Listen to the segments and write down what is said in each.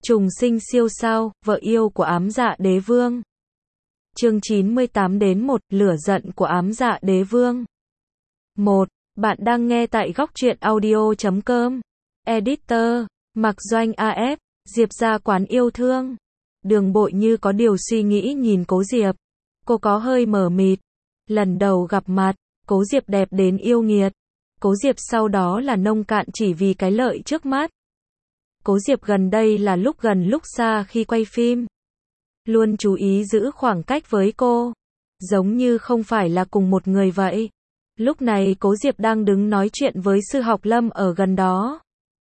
Trùng sinh siêu sao, vợ yêu của ám dạ đế vương. Chương 98-1, lửa giận của ám dạ đế vương. 1. Bạn đang nghe tại góc truyện audio.com. Editor, Mạc Doanh AF, Diệp gia quán yêu thương. Đường Bội như có điều suy nghĩ nhìn Cố Diệp. Cô có hơi mờ mịt. Lần đầu gặp mặt, Cố Diệp đẹp đến yêu nghiệt. Cố Diệp sau đó là nông cạn chỉ vì cái lợi trước mắt. Cố Diệp gần đây là lúc gần lúc xa khi quay phim. Luôn chú ý giữ khoảng cách với cô. Giống như không phải là cùng một người vậy. Lúc này Cố Diệp đang đứng nói chuyện với Sư Học Lâm ở gần đó.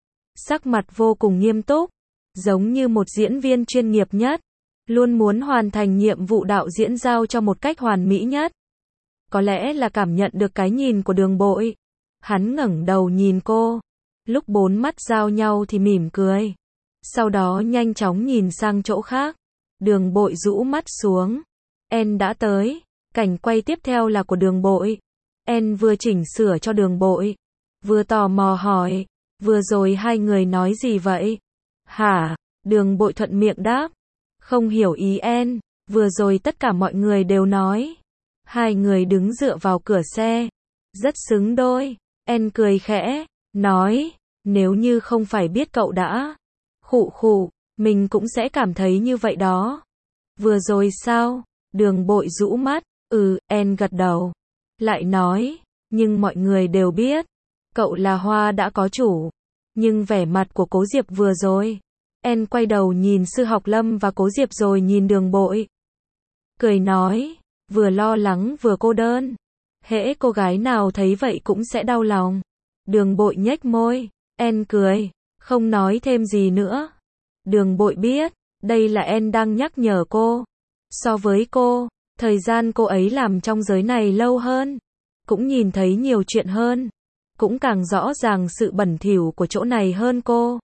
Sắc mặt vô cùng nghiêm túc. Giống như một diễn viên chuyên nghiệp nhất. Luôn muốn hoàn thành nhiệm vụ đạo diễn giao cho một cách hoàn mỹ nhất. Có lẽ là cảm nhận được cái nhìn của Đường Bội. Hắn ngẩng đầu nhìn cô. Lúc bốn mắt giao nhau thì mỉm cười. Sau đó nhanh chóng nhìn sang chỗ khác. Đường Bội rũ mắt xuống. En đã tới. Cảnh quay tiếp theo là của Đường Bội. En vừa chỉnh sửa cho Đường Bội. Vừa tò mò hỏi. Vừa rồi hai người nói gì vậy? Hả? Đường Bội thuận miệng đáp. Không hiểu ý En. Vừa rồi tất cả mọi người đều nói. Hai người đứng dựa vào cửa xe. Rất xứng đôi. En cười khẽ. Nói. Nếu như không phải biết cậu đã. Khụ khụ. Mình cũng sẽ cảm thấy như vậy đó. Vừa rồi sao? Đường Bội rũ mắt. En gật đầu. Lại nói. Nhưng mọi người đều biết. Cậu là hoa đã có chủ. Nhưng vẻ mặt của Cố Diệp vừa rồi. En quay đầu nhìn Sư Học Lâm và Cố Diệp rồi nhìn Đường Bội. Cười nói. Vừa lo lắng vừa cô đơn. Hễ cô gái nào thấy vậy cũng sẽ đau lòng. Đường Bội nhếch môi. En cười. Không nói thêm gì nữa. Đường Bội biết. Đây là En đang nhắc nhở cô. So với cô. Thời gian cô ấy làm trong giới này lâu hơn. Cũng nhìn thấy nhiều chuyện hơn. Cũng càng rõ ràng sự bẩn thỉu của chỗ này hơn cô.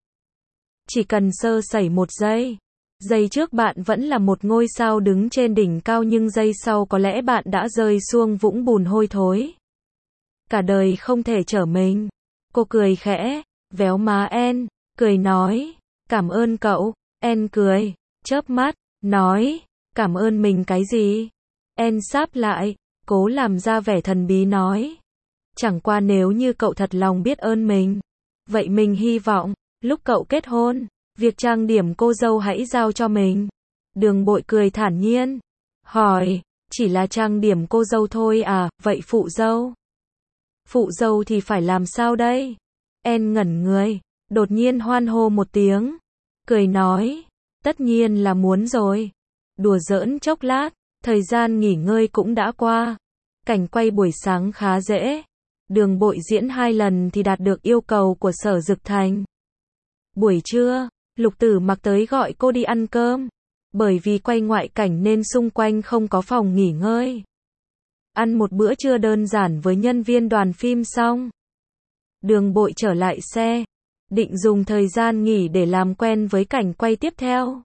Chỉ cần sơ sẩy một giây. Giây trước bạn vẫn là một ngôi sao đứng trên đỉnh cao nhưng giây sau có lẽ bạn đã rơi xuống vũng bùn hôi thối. Cả đời không thể trở mình. Cô cười khẽ, véo má En, cười nói, cảm ơn cậu. En cười, chớp mắt, nói, cảm ơn mình cái gì? En sáp lại, cố làm ra vẻ thần bí nói. Chẳng qua nếu như cậu thật lòng biết ơn mình. Vậy mình hy vọng, lúc cậu kết hôn, việc trang điểm cô dâu hãy giao cho mình. Đường Bội cười thản nhiên. Hỏi, chỉ là trang điểm cô dâu thôi à, vậy phụ dâu? Phụ dâu thì phải làm sao đây? En ngẩn người, đột nhiên hoan hô một tiếng. Cười nói, tất nhiên là muốn rồi. Đùa giỡn chốc lát, thời gian nghỉ ngơi cũng đã qua. Cảnh quay buổi sáng khá dễ. Đường Bội diễn 2 lần thì đạt được yêu cầu của Sở Dực Thành. Buổi trưa, Lục Tử Mặc tới gọi cô đi ăn cơm. Bởi vì quay ngoại cảnh nên xung quanh không có phòng nghỉ ngơi. Ăn một bữa trưa đơn giản với nhân viên đoàn phim xong. Đường Bội trở lại xe. Định dùng thời gian nghỉ để làm quen với cảnh quay tiếp theo.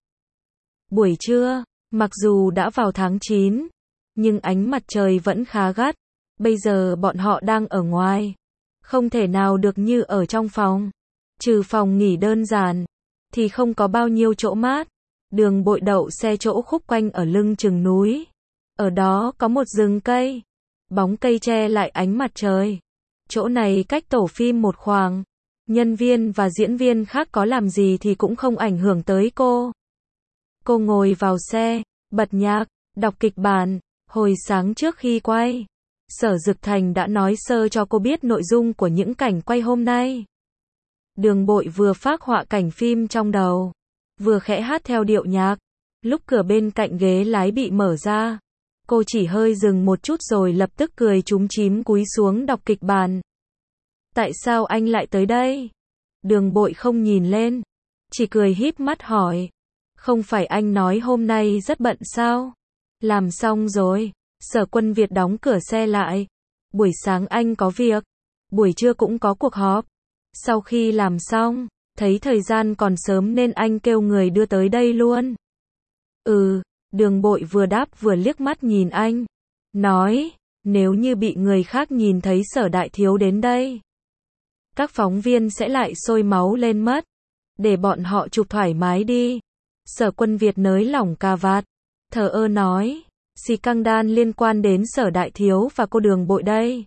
Buổi trưa, mặc dù đã vào tháng 9, nhưng ánh mặt trời vẫn khá gắt. Bây giờ bọn họ đang ở ngoài. Không thể nào được như ở trong phòng. Trừ phòng nghỉ đơn giản, thì không có bao nhiêu chỗ mát. Đường Bội đậu xe chỗ khúc quanh ở lưng chừng núi. Ở đó có một rừng cây. Bóng cây che lại ánh mặt trời. Chỗ này cách tổ phim một khoảng. Nhân viên và diễn viên khác có làm gì thì cũng không ảnh hưởng tới cô. Cô ngồi vào xe, bật nhạc, đọc kịch bản. Hồi sáng trước khi quay, Sở Dực Thành đã nói sơ cho cô biết nội dung của những cảnh quay hôm nay. Đường Bội vừa phác họa cảnh phim trong đầu, vừa khẽ hát theo điệu nhạc. Lúc cửa bên cạnh ghế lái bị mở ra, cô chỉ hơi dừng một chút rồi lập tức cười chúm chím cúi xuống đọc kịch bản. Tại sao anh lại tới đây? Đường Bội không nhìn lên, chỉ cười híp mắt hỏi. Không phải anh nói hôm nay rất bận sao? Làm xong rồi. Sở Quân Việt đóng cửa xe lại. Buổi sáng anh có việc. Buổi trưa cũng có cuộc họp. Sau khi làm xong, thấy thời gian còn sớm nên anh kêu người đưa tới đây luôn. Đường Bội vừa đáp vừa liếc mắt nhìn anh. Nói, nếu như bị người khác nhìn thấy Sở đại thiếu đến đây, các phóng viên sẽ lại sôi máu lên mất. để bọn họ chụp thoải mái đi. Sở Quân Việt nới lỏng cà vạt, thờ ơ nói, scandal liên quan đến Sở Đại Thiếu và cô Đường Bội đây.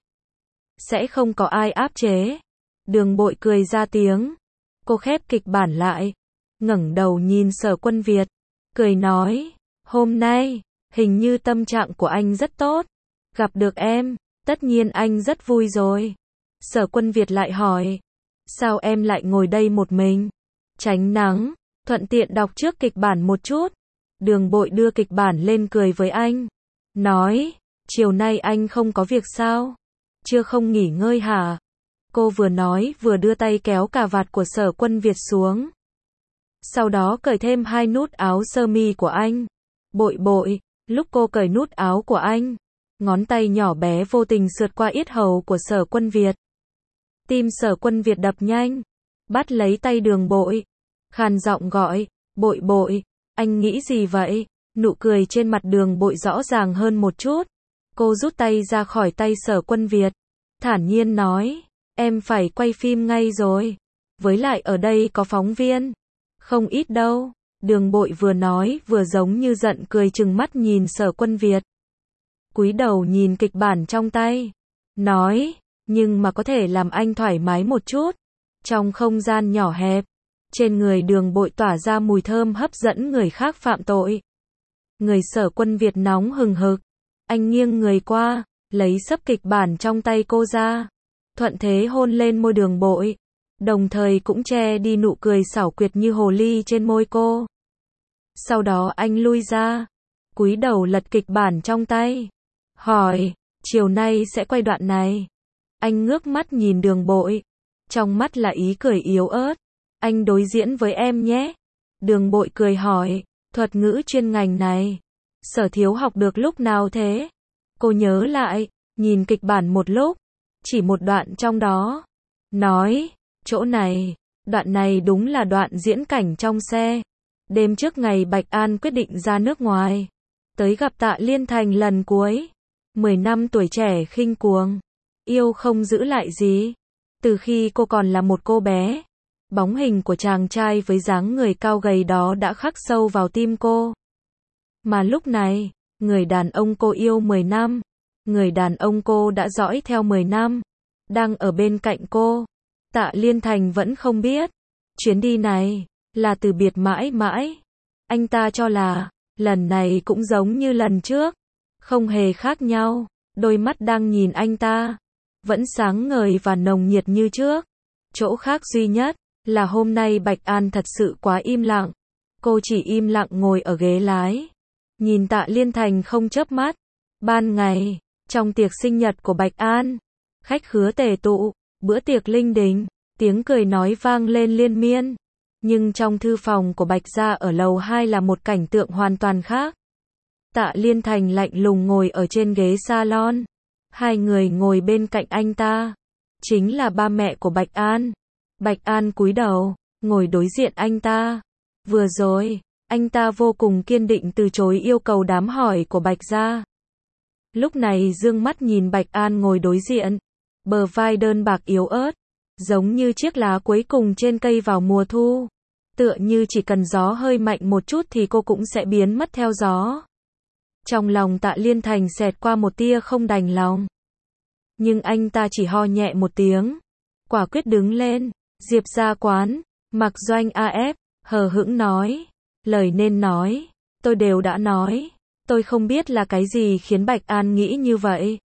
Sẽ không có ai áp chế. Đường Bội cười ra tiếng. Cô khép kịch bản lại, ngẩng đầu nhìn Sở Quân Việt, cười nói, hôm nay, hình như tâm trạng của anh rất tốt. Gặp được em, tất nhiên anh rất vui rồi. Sở Quân Việt lại hỏi, sao em lại ngồi đây một mình? Tránh nắng, thuận tiện đọc trước kịch bản một chút. Đường Bội đưa kịch bản lên cười với anh, nói, chiều nay anh không có việc sao? Chưa không nghỉ ngơi hả? Cô vừa nói vừa đưa tay kéo cà vạt của Sở Quân Việt xuống. Sau đó cởi thêm 2 nút áo sơ mi của anh. Bội bội, lúc cô cởi nút áo của anh, ngón tay nhỏ bé vô tình sượt qua yết hầu của Sở Quân Việt. Tim Sở Quân Việt đập nhanh, bắt lấy tay Đường Bội, khàn giọng gọi, bội bội, anh nghĩ gì vậy? Nụ cười trên mặt Đường Bội rõ ràng hơn một chút. Cô rút tay ra khỏi tay Sở Quân Việt, thản nhiên nói, em phải quay phim ngay rồi. Với lại ở đây có phóng viên. Không ít đâu. Đường Bội vừa nói vừa giống như giận cười trừng mắt nhìn Sở Quân Việt. Cúi đầu nhìn kịch bản trong tay. Nói, nhưng mà có thể làm anh thoải mái một chút. Trong không gian nhỏ hẹp, trên người Đường Bội tỏa ra mùi thơm hấp dẫn người khác phạm tội. Người Sở Quân Việt nóng hừng hực. Anh nghiêng người qua, lấy sấp kịch bản trong tay cô ra. Thuận thế hôn lên môi Đường Bội. Đồng thời cũng che đi nụ cười xảo quyệt như hồ ly trên môi cô. Sau đó anh lui ra, cúi đầu lật kịch bản trong tay. Hỏi, chiều nay sẽ quay đoạn này. Anh ngước mắt nhìn Đường Bội. Trong mắt là ý cười yếu ớt. Anh đối diễn với em nhé. Đường Bội cười hỏi, thuật ngữ chuyên ngành này, Sở thiếu học được lúc nào thế? Cô nhớ lại, nhìn kịch bản một lúc, chỉ một đoạn trong đó. Nói, chỗ này, đoạn này đúng là đoạn diễn cảnh trong xe. Đêm trước ngày Bạch An quyết định ra nước ngoài, tới gặp Tạ Liên Thành lần cuối. 10 năm tuổi trẻ khinh cuồng, yêu không giữ lại gì. Từ khi cô còn là một cô bé, bóng hình của chàng trai với dáng người cao gầy đó đã khắc sâu vào tim cô. Mà lúc này, người đàn ông cô yêu 10 năm, người đàn ông cô đã dõi theo 10 năm, đang ở bên cạnh cô. Tạ Liên Thành vẫn không biết, chuyến đi này là từ biệt mãi mãi. Anh ta cho là, lần này cũng giống như lần trước, không hề khác nhau. Đôi mắt đang nhìn anh ta, vẫn sáng ngời và nồng nhiệt như trước. Chỗ khác duy nhất, là hôm nay Bạch An thật sự quá im lặng. Cô chỉ im lặng ngồi ở ghế lái, nhìn Tạ Liên Thành không chớp mắt. Ban ngày, trong tiệc sinh nhật của Bạch An, khách khứa tề tụ, bữa tiệc linh đình, tiếng cười nói vang lên liên miên. Nhưng trong thư phòng của Bạch gia ở lầu 2 là một cảnh tượng hoàn toàn khác. Tạ Liên Thành lạnh lùng ngồi ở trên ghế salon. Hai người ngồi bên cạnh anh ta, chính là ba mẹ của Bạch An. Bạch An cúi đầu, ngồi đối diện anh ta. Vừa rồi, anh ta vô cùng kiên định từ chối yêu cầu đám hỏi của Bạch gia. Lúc này dương mắt nhìn Bạch An ngồi đối diện, bờ vai đơn bạc yếu ớt, giống như chiếc lá cuối cùng trên cây vào mùa thu. Tựa như chỉ cần gió hơi mạnh một chút thì cô cũng sẽ biến mất theo gió. Trong lòng Tạ Liên Thành xẹt qua một tia không đành lòng. Nhưng anh ta chỉ ho nhẹ một tiếng, quả quyết đứng lên. Diệp gia quán, Mặc Doanh AF, hờ hững nói, lời nên nói, tôi đều đã nói, tôi không biết là cái gì khiến Bạch An nghĩ như vậy.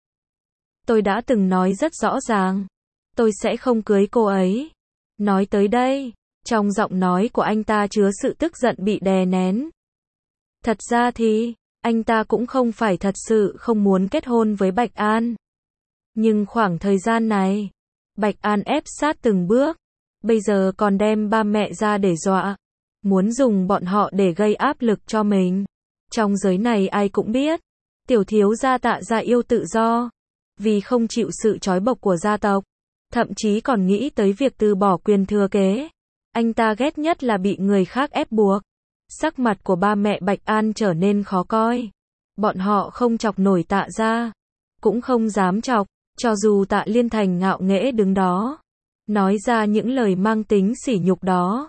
Tôi đã từng nói rất rõ ràng, tôi sẽ không cưới cô ấy. Nói tới đây, trong giọng nói của anh ta chứa sự tức giận bị đè nén. Thật ra thì, anh ta cũng không phải thật sự không muốn kết hôn với Bạch An. Nhưng khoảng thời gian này, Bạch An ép sát từng bước, bây giờ còn đem ba mẹ ra để dọa, muốn dùng bọn họ để gây áp lực cho mình. Trong giới này ai cũng biết, tiểu thiếu gia Tạ gia yêu tự do, vì không chịu sự trói buộc của gia tộc, thậm chí còn nghĩ tới việc từ bỏ quyền thừa kế. Anh ta ghét nhất là bị người khác ép buộc. Sắc mặt của ba mẹ Bạch An trở nên khó coi. Bọn họ không chọc nổi Tạ gia, cũng không dám chọc, cho dù Tạ Liên Thành ngạo nghễ đứng đó, nói ra những lời mang tính sỉ nhục đó.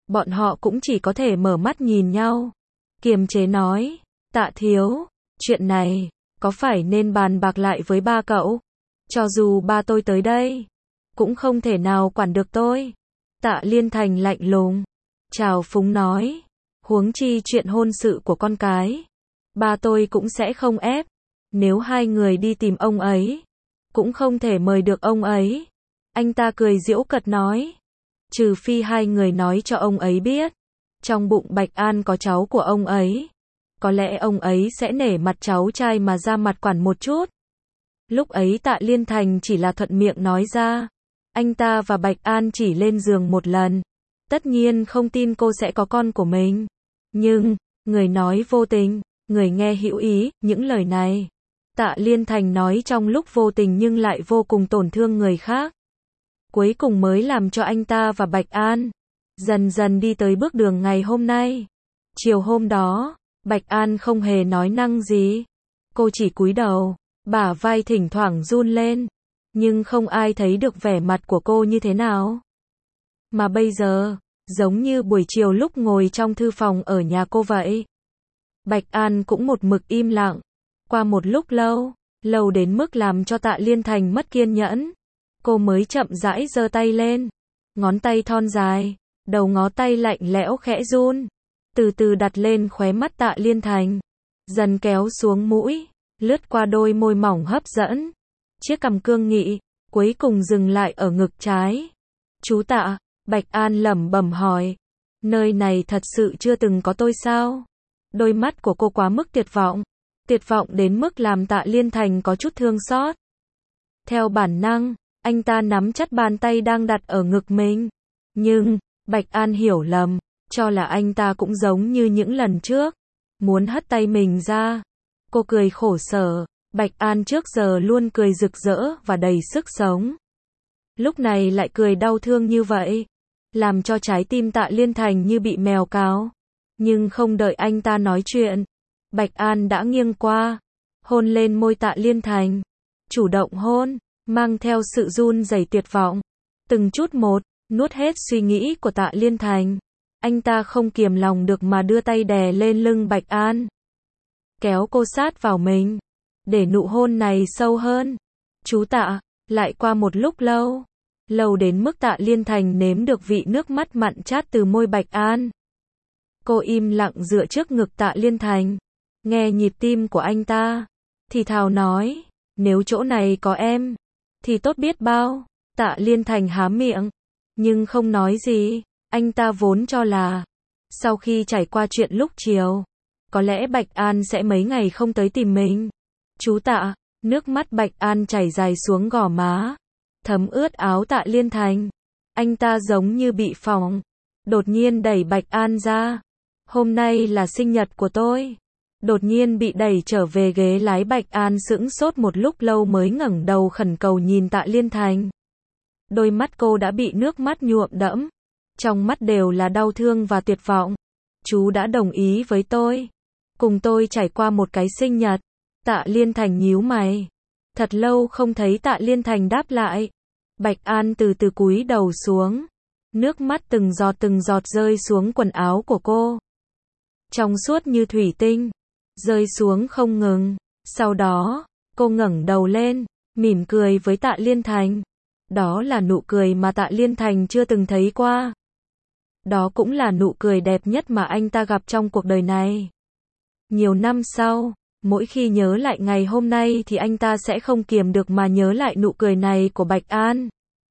Bọn họ cũng chỉ có thể mở mắt nhìn nhau. Kiềm chế nói, Tạ thiếu, chuyện này, có phải nên bàn bạc lại với ba cậu? Cho dù ba tôi tới đây, cũng không thể nào quản được tôi. Tạ Liên Thành lạnh lùng, trào phúng nói, huống chi chuyện hôn sự của con cái. Ba tôi cũng sẽ không ép, nếu hai người đi tìm ông ấy, cũng không thể mời được ông ấy. Anh ta cười giễu cợt nói, trừ phi hai người nói cho ông ấy biết, trong bụng Bạch An có cháu của ông ấy. Có lẽ ông ấy sẽ nể mặt cháu trai mà ra mặt quản một chút. Lúc ấy Tạ Liên Thành chỉ là thuận miệng nói ra. Anh ta và Bạch An chỉ lên giường một lần. Tất nhiên không tin cô sẽ có con của mình. Nhưng, người nói vô tình, người nghe hữu ý, những lời này. Tạ Liên Thành nói trong lúc vô tình nhưng lại vô cùng tổn thương người khác. Cuối cùng mới làm cho anh ta và Bạch An dần dần đi tới bước đường ngày hôm nay. Chiều hôm đó, Bạch An không hề nói năng gì. Cô chỉ cúi đầu, bả vai thỉnh thoảng run lên. Nhưng không ai thấy được vẻ mặt của cô như thế nào. Mà bây giờ, giống như buổi chiều lúc ngồi trong thư phòng ở nhà cô vậy. Bạch An cũng một mực im lặng. Qua một lúc lâu, lâu đến mức làm cho Tạ Liên Thành mất kiên nhẫn. Cô mới chậm rãi giơ tay lên. Ngón tay thon dài, đầu ngón tay lạnh lẽo khẽ run. Từ từ đặt lên khóe mắt Tạ Liên Thành. Dần kéo xuống mũi, lướt qua đôi môi mỏng hấp dẫn. Chiếc cằm cương nghị, cuối cùng dừng lại ở ngực trái. Chú Tạ, Bạch An lẩm bẩm hỏi. Nơi này thật sự chưa từng có tôi sao? Đôi mắt của cô quá mức tuyệt vọng. Tuyệt vọng đến mức làm Tạ Liên Thành có chút thương xót. Theo bản năng, anh ta nắm chặt bàn tay đang đặt ở ngực mình. Nhưng, Bạch An hiểu lầm, cho là anh ta cũng giống như những lần trước. Muốn hất tay mình ra. Cô cười khổ sở. Bạch An trước giờ luôn cười rực rỡ và đầy sức sống. Lúc này lại cười đau thương như vậy. Làm cho trái tim Tạ Liên Thành như bị mèo cào. Nhưng không đợi anh ta nói chuyện. Bạch An đã nghiêng qua. Hôn lên môi Tạ Liên Thành. Chủ động hôn, mang theo sự run rẩy tuyệt vọng. Từng chút một, nuốt hết suy nghĩ của Tạ Liên Thành. Anh ta không kiềm lòng được mà đưa tay đè lên lưng Bạch An. Kéo cô sát vào mình. Để nụ hôn này sâu hơn. Chú Tạ, lại qua một lúc lâu. Lâu đến mức Tạ Liên Thành nếm được vị nước mắt mặn chát từ môi Bạch An. Cô im lặng dựa trước ngực Tạ Liên Thành. Nghe nhịp tim của anh ta. Thì thào nói, nếu chỗ này có em, thì tốt biết bao. Tạ Liên Thành há miệng, nhưng không nói gì. Anh ta vốn cho là, sau khi trải qua chuyện lúc chiều, có lẽ Bạch An sẽ mấy ngày không tới tìm mình. Chú Tạ, nước mắt Bạch An chảy dài xuống gò má, thấm ướt áo Tạ Liên Thành. Anh ta giống như bị phỏng, đột nhiên đẩy Bạch An ra. Hôm nay là sinh nhật của tôi. Đột nhiên bị đẩy trở về ghế lái. Bạch An sững sốt một lúc lâu mới ngẩng đầu khẩn cầu nhìn Tạ Liên Thành. Đôi mắt cô đã bị nước mắt nhuộm đẫm. Trong mắt đều là đau thương và tuyệt vọng. Chú đã đồng ý với tôi. Cùng tôi trải qua một cái sinh nhật. Tạ Liên Thành nhíu mày. Thật lâu không thấy Tạ Liên Thành đáp lại. Bạch An từ từ cúi đầu xuống. Nước mắt từng giọt rơi xuống quần áo của cô. Trong suốt như thủy tinh. Rơi xuống không ngừng. Sau đó, cô ngẩng đầu lên, mỉm cười với Tạ Liên Thành. Đó là nụ cười mà Tạ Liên Thành chưa từng thấy qua. Đó cũng là nụ cười đẹp nhất mà anh ta gặp trong cuộc đời này. Nhiều năm sau, mỗi khi nhớ lại ngày hôm nay thì anh ta sẽ không kiềm được mà nhớ lại nụ cười này của Bạch An.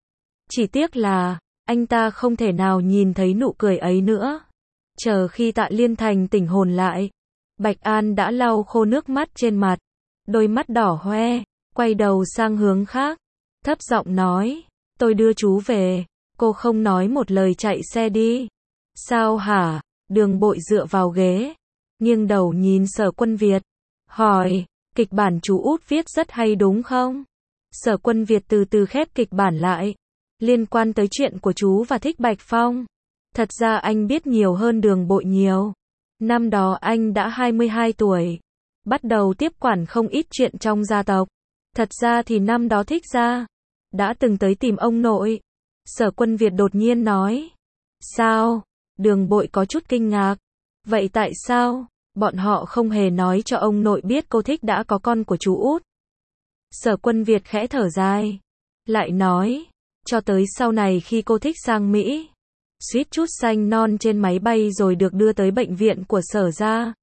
Chỉ tiếc là, anh ta không thể nào nhìn thấy nụ cười ấy nữa. Chờ khi Tạ Liên Thành tỉnh hồn lại, Bạch An đã lau khô nước mắt trên mặt. Đôi mắt đỏ hoe, quay đầu sang hướng khác. Thấp giọng nói, tôi đưa chú về. Cô không nói một lời chạy xe đi. Sao hả? Đường Bội dựa vào ghế, nghiêng đầu nhìn Sở Quân Việt. Hỏi, kịch bản chú út viết rất hay đúng không? Sở Quân Việt từ từ khép kịch bản lại. Liên quan tới chuyện của chú và Thích Bạch Phong. Thật ra anh biết nhiều hơn Đường Bội nhiều. Năm đó anh đã 22 tuổi. Bắt đầu tiếp quản không ít chuyện trong gia tộc. Thật ra thì năm đó Thích gia đã từng tới tìm ông nội. Sở Quân Việt đột nhiên nói. Sao? Đường Bội có chút kinh ngạc. Vậy tại sao, bọn họ không hề nói cho ông nội biết cô thích đã có con của chú út? Sở Quân Việt khẽ thở dài. Lại nói, cho tới sau này khi cô thích sang Mỹ, suýt chút sanh non trên máy bay rồi được đưa tới bệnh viện của Sở gia.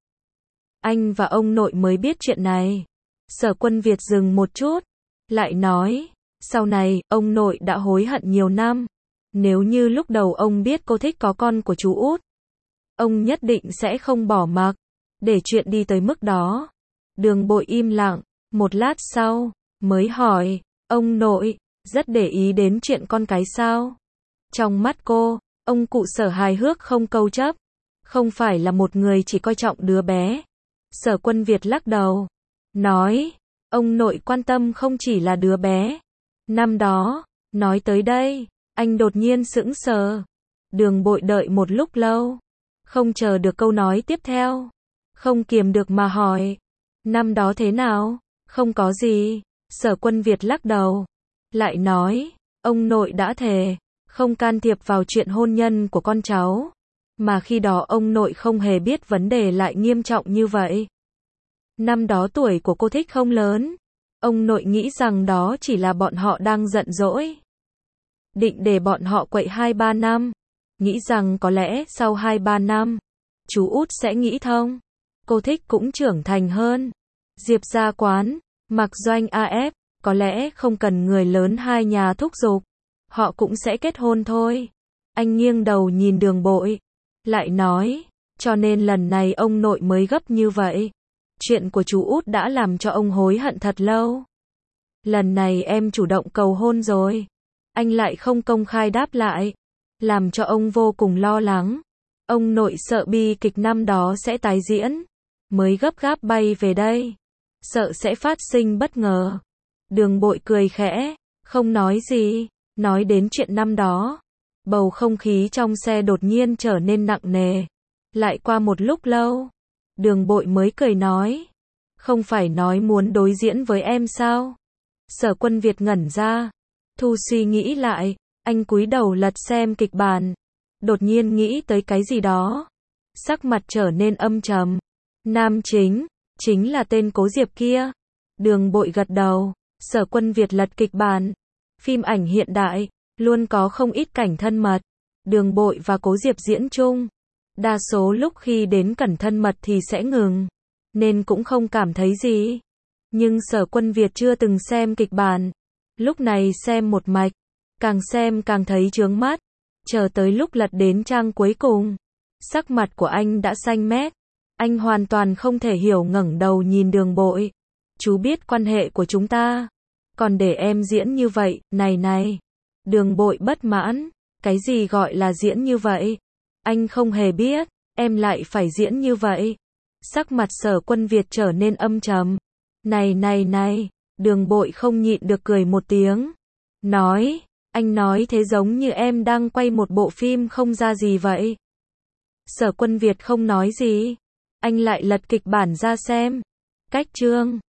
Anh và ông nội mới biết chuyện này. Sở Quân Việt dừng một chút, lại nói, sau này, ông nội đã hối hận nhiều năm. Nếu như lúc đầu ông biết cô thích có con của chú út, ông nhất định sẽ không bỏ mặc, để chuyện đi tới mức đó. Đường Bội im lặng, một lát sau, mới hỏi, ông nội, rất để ý đến chuyện con cái sao? Trong mắt cô, ông cụ Sở hài hước không câu chấp, không phải là một người chỉ coi trọng đứa bé. Sở Quân Việt lắc đầu, nói, ông nội quan tâm không chỉ là đứa bé. Năm đó, nói tới đây, anh đột nhiên sững sờ. Đường Bội đợi một lúc lâu, không chờ được câu nói tiếp theo, không kiềm được mà hỏi, năm đó thế nào? Không có gì. Sở Quân Việt lắc đầu, lại nói, ông nội đã thề, không can thiệp vào chuyện hôn nhân của con cháu, mà khi đó ông nội không hề biết vấn đề lại nghiêm trọng như vậy. Năm đó tuổi của cô thích không lớn, ông nội nghĩ rằng đó chỉ là bọn họ đang giận dỗi, định để bọn họ quậy 2-3 năm, nghĩ rằng có lẽ sau 2-3 năm, chú út sẽ nghĩ thông, cô thích cũng trưởng thành hơn. Diệp gia quán, Mạc Doanh AF, có lẽ không cần người lớn hai nhà thúc giục, họ cũng sẽ kết hôn thôi. Anh nghiêng đầu nhìn Đường Bội, lại nói, cho nên lần này ông nội mới gấp như vậy. Chuyện của chú út đã làm cho ông hối hận thật lâu. Lần này em chủ động cầu hôn rồi. Anh lại không công khai đáp lại, làm cho ông vô cùng lo lắng. Ông nội sợ bi kịch năm đó sẽ tái diễn, mới gấp gáp bay về đây, sợ sẽ phát sinh bất ngờ. Đường Bội cười khẽ, không nói gì. Nói đến chuyện năm đó, bầu không khí trong xe đột nhiên trở nên nặng nề. Lại qua một lúc lâu, Đường Bội mới cười nói, không phải nói muốn đối diễn với em sao? Sở Quân Việt ngẩn ra, thu suy nghĩ lại, anh cúi đầu lật xem kịch bản, đột nhiên nghĩ tới cái gì đó, sắc mặt trở nên âm trầm. Nam chính, chính là tên Cố Diệp kia. Đường Bội gật đầu. Sở Quân Việt lật kịch bản, phim ảnh hiện đại, luôn có không ít cảnh thân mật. Đường Bội và Cố Diệp diễn chung, đa số lúc khi đến cảnh thân mật thì sẽ ngừng, nên cũng không cảm thấy gì. Nhưng Sở Quân Việt chưa từng xem kịch bản, lúc này xem một mạch, càng xem càng thấy chướng mắt. Chờ tới lúc lật đến trang cuối cùng, sắc mặt của anh đã xanh mét. Anh hoàn toàn không thể hiểu, ngẩng đầu nhìn Đường Bội. Chú biết quan hệ của chúng ta, còn để em diễn như vậy, này. Đường Bội bất mãn, cái gì gọi là diễn như vậy? Anh không hề biết, em lại phải diễn như vậy. Sắc mặt Sở Quân Việt trở nên âm trầm. Này. Đường Bội không nhịn được cười một tiếng. Nói, anh nói thế giống như em đang quay một bộ phim không ra gì vậy. Sở Quân Việt không nói gì. Anh lại lật kịch bản ra xem. Cách chương